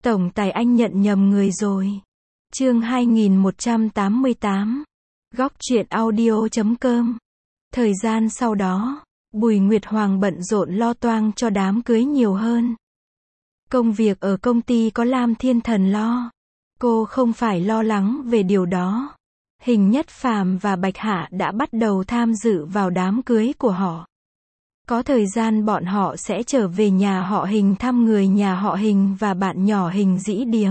Tổng tài anh nhận nhầm người rồi. Chương 2188. Góc truyện audio.com. Thời gian sau đó, Bùi Nguyệt Hoàng bận rộn lo toang cho đám cưới nhiều hơn. Công việc ở công ty có Lam Thiên Thần lo. Cô không phải lo lắng về điều đó. Hình Nhất Phàm và Bạch Hạ đã bắt đầu tham dự vào đám cưới của họ. Có thời gian bọn họ sẽ trở về nhà họ Hình thăm người nhà họ Hình và bạn nhỏ Hình Dĩ Điềm.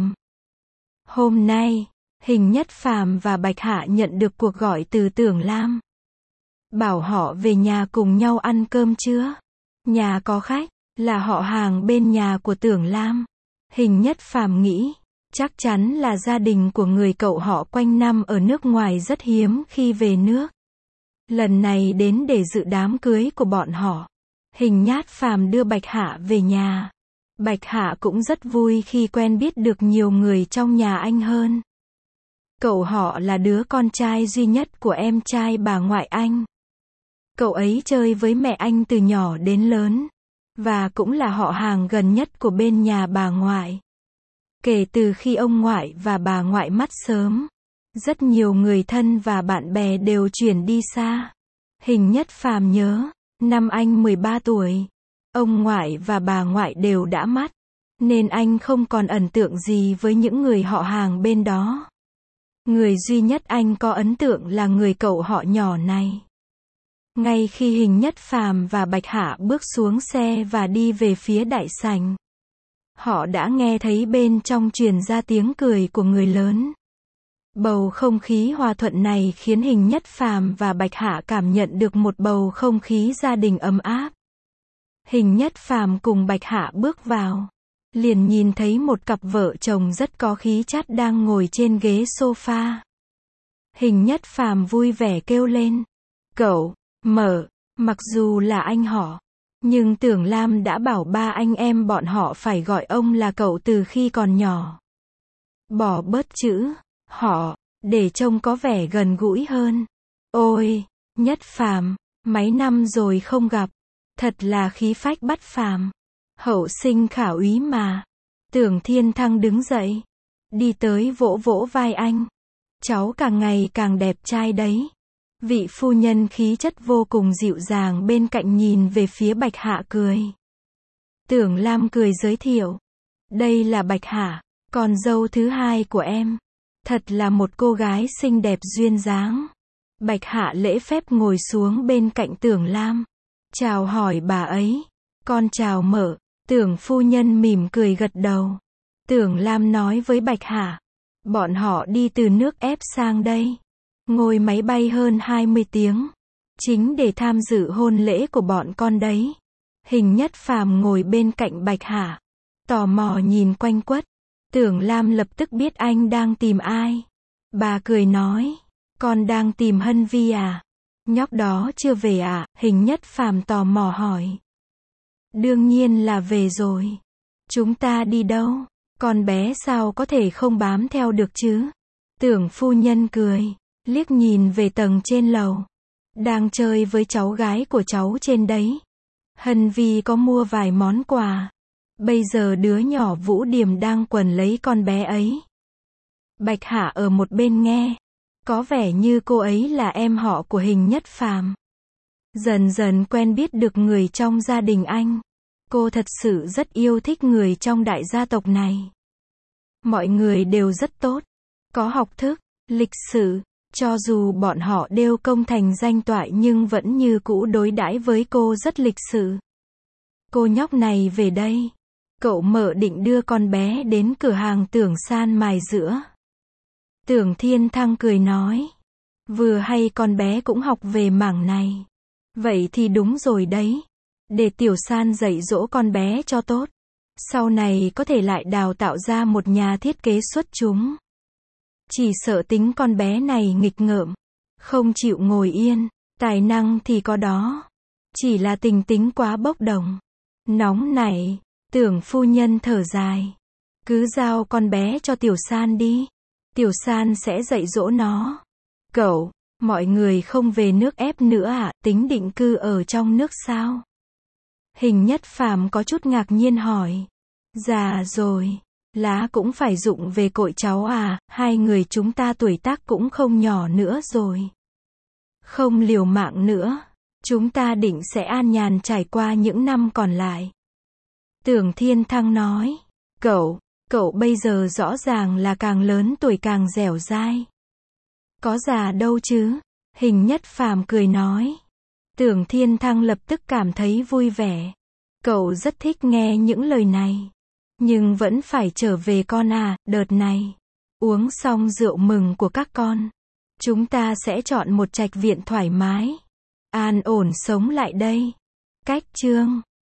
Hôm nay, Hình Nhất Phàm và Bạch Hạ nhận được cuộc gọi từ Tưởng Lam. Bảo họ về nhà cùng nhau ăn cơm trưa. Nhà có khách, là họ hàng bên nhà của Tưởng Lam. Hình Nhất Phàm nghĩ, chắc chắn là gia đình của người cậu họ quanh năm ở nước ngoài rất hiếm khi về nước. Lần này đến để dự đám cưới của bọn họ. Hình Nhất Phàm đưa Bạch Hạ về nhà. Bạch Hạ cũng rất vui khi quen biết được nhiều người trong nhà anh hơn. Cậu họ là đứa con trai duy nhất của em trai bà ngoại anh. Cậu ấy chơi với mẹ anh từ nhỏ đến lớn. Và cũng là họ hàng gần nhất của bên nhà bà ngoại. Kể từ khi ông ngoại và bà ngoại mất sớm, rất nhiều người thân và bạn bè đều chuyển đi xa. Hình Nhất Phàm nhớ, năm anh 13 tuổi, ông ngoại và bà ngoại đều đã mất, nên anh không còn ấn tượng gì với những người họ hàng bên đó. Người duy nhất anh có ấn tượng là người cậu họ nhỏ này. Ngay khi Hình Nhất Phàm và Bạch Hạ bước xuống xe và đi về phía đại sảnh, họ đã nghe thấy bên trong truyền ra tiếng cười của người lớn. Bầu không khí hòa thuận này khiến Hình Nhất Phàm và Bạch Hạ cảm nhận được một bầu không khí gia đình ấm áp. Hình Nhất Phàm cùng Bạch Hạ bước vào, liền nhìn thấy một cặp vợ chồng rất có khí chất đang ngồi trên ghế sofa. Hình Nhất Phàm vui vẻ kêu lên, cậu, Mở, mặc dù là anh họ, nhưng Tưởng Lam đã bảo ba anh em bọn họ phải gọi ông là cậu từ khi còn nhỏ. Bỏ bớt chữ họ, để trông có vẻ gần gũi hơn. Ôi, Nhất Phàm, mấy năm rồi không gặp, thật là khí phách bất phàm. Hậu sinh khả úy mà. Tưởng Thiên Thăng đứng dậy, đi tới vỗ vỗ vai anh. Cháu càng ngày càng đẹp trai đấy. Vị phu nhân khí chất vô cùng dịu dàng bên cạnh nhìn về phía Bạch Hạ cười. Tưởng Lam cười giới thiệu. Đây là Bạch Hạ, con dâu thứ hai của em. Thật là một cô gái xinh đẹp duyên dáng. Bạch Hạ lễ phép ngồi xuống bên cạnh Tưởng Lam. Chào hỏi bà ấy. Con chào Mở. Tưởng phu nhân mỉm cười gật đầu. Tưởng Lam nói với Bạch Hạ. Bọn họ đi từ nước ép sang đây. Ngồi máy bay hơn 20 tiếng. Chính để tham dự hôn lễ của bọn con đấy. Hình Nhất Phàm ngồi bên cạnh Bạch Hạ. Tò mò nhìn quanh quất. Tưởng Lam lập tức biết anh đang tìm ai. Bà cười nói. Con đang tìm Hân Vi à? Nhóc đó chưa về à? Hình Nhất Phàm tò mò hỏi. Đương nhiên là về rồi. Chúng ta đi đâu? Con bé sao có thể không bám theo được chứ? Tưởng phu nhân cười. Liếc nhìn về tầng trên lầu. Đang chơi với cháu gái của cháu trên đấy. Hân Vi có mua vài món quà. Bây giờ đứa nhỏ Vũ Điềm đang quần lấy con bé ấy. Bạch Hạ ở một bên nghe. Có vẻ như cô ấy là em họ của Hình Nhất Phàm. Dần dần quen biết được người trong gia đình anh. Cô thật sự rất yêu thích người trong đại gia tộc này. Mọi người đều rất tốt. Có học thức, lịch sự. Cho dù bọn họ đều công thành danh toại nhưng vẫn như cũ đối đãi với cô rất lịch sự. Cô nhóc này về đây. Cậu Mở định đưa con bé đến cửa hàng Tưởng San mài giữa. Tưởng Thiên Thăng cười nói. Vừa hay con bé cũng học về mảng này. Vậy thì đúng rồi đấy. Để Tiểu San dạy dỗ con bé cho tốt. Sau này có thể lại đào tạo ra một nhà thiết kế xuất chúng. Chỉ sợ tính con bé này nghịch ngợm. Không chịu ngồi yên. Tài năng thì có đó. Chỉ là tình tính quá bốc đồng. Nóng nảy. Tưởng phu nhân thở dài. Cứ giao con bé cho Tiểu San đi. Tiểu San sẽ dạy dỗ nó. Cậu, mọi người không về nước ép nữa à? Tính định cư ở trong nước sao? Hình Nhất Phàm có chút ngạc nhiên hỏi. Già rồi. Lá cũng phải rụng về cội cháu à, hai người chúng ta tuổi tác cũng không nhỏ nữa rồi. Không liều mạng nữa. Chúng ta định sẽ an nhàn trải qua những năm còn lại. Tưởng Thiên Thăng nói. Cậu bây giờ rõ ràng là càng lớn tuổi càng dẻo dai. Có già đâu chứ. Hình Nhất Phàm cười nói. Tưởng Thiên Thăng lập tức cảm thấy vui vẻ. Cậu rất thích nghe những lời này. Nhưng vẫn phải trở về con à, đợt này. Uống xong rượu mừng của các con. Chúng ta sẽ chọn một trạch viện thoải mái. An ổn sống lại đây. Cách chương